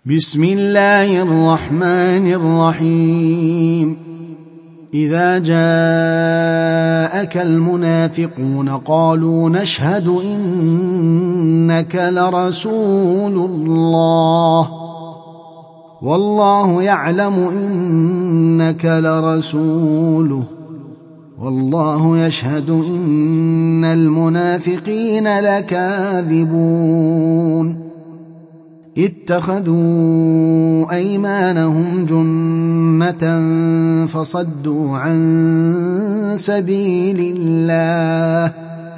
بسم الله الرحمن الرحيم. إذا جاءك المنافقون قالوا نشهد إنك لرسول الله والله يعلم إنك لرسوله والله يشهد إن المنافقين لكاذبون. اتخذوا أيمانهم جنة فصدوا عن سبيل الله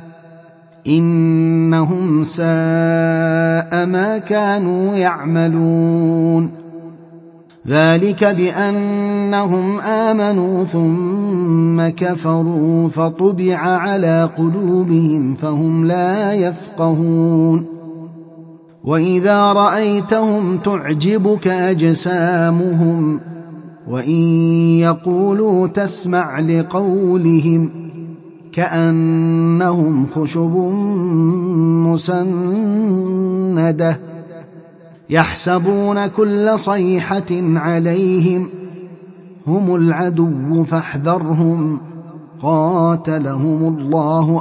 إنهم ساء ما كانوا يعملون. ذلك بأنهم آمنوا ثم كفروا فطبع على قلوبهم فهم لا يفقهون. وإذا رأيتهم تعجبك أجسامهم وإن يقولوا تسمع لقولهم كأنهم خشب مسندة يحسبون كل صيحة عليهم هم العدو فاحذرهم قاتلهم الله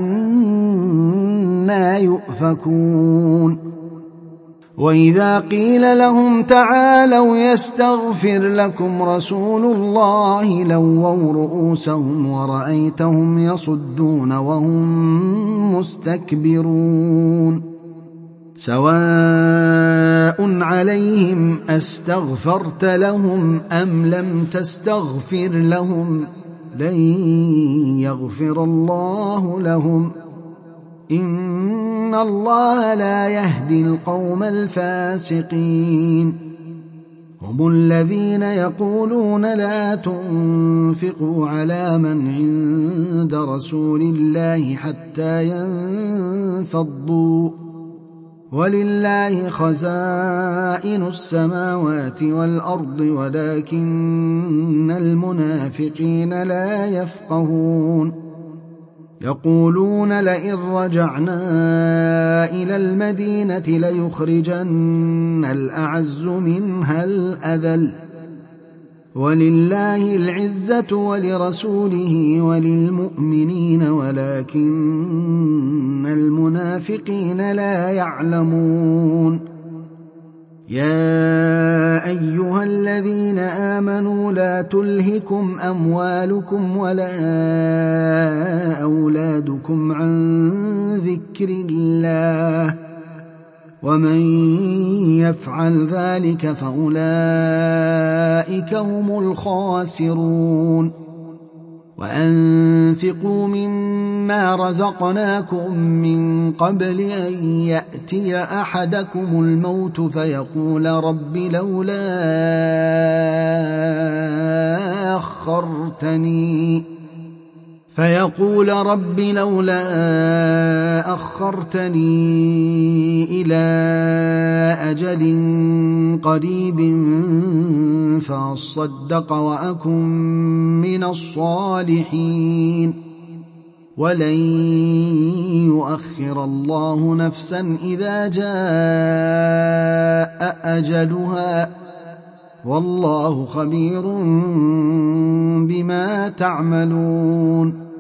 أنى يؤفكون. وإذا قيل لهم تعالوا يستغفر لكم رسول الله لووا رؤوسهم ورأيتهم يصدون وهم مستكبرون. سواء عليهم أستغفرت لهم أم لم تستغفر لهم لن يغفر الله لهم إن الله لا يهدي القوم الفاسقين. هم الذين يقولون لا تنفقوا على من عند رسول الله حتى ينفضوا ولله خزائن السماوات والأرض ولكن المنافقين لا يفقهون. يقولون لئن رجعنا إلى المدينة ليخرجن الأعز منها الأذل ولله العزة ولرسوله وللمؤمنين ولكن المنافقين لا يعلمون. يا أيها الذين آمنوا لا تلهكم أموالكم ولا أولادكم عن ذكر الله ومن يفعل ذلك فأولئك هم الخاسرون. وأنفقوا مما رزقناكم من قبل أن يأتي أحدكم الموت فيقول رب لولا أخرتني إلى أجل قريب فأصدق وأكن من الصالحين ولن يؤخر الله نفسا إذا جاء أجلها والله خبير بما تعملون.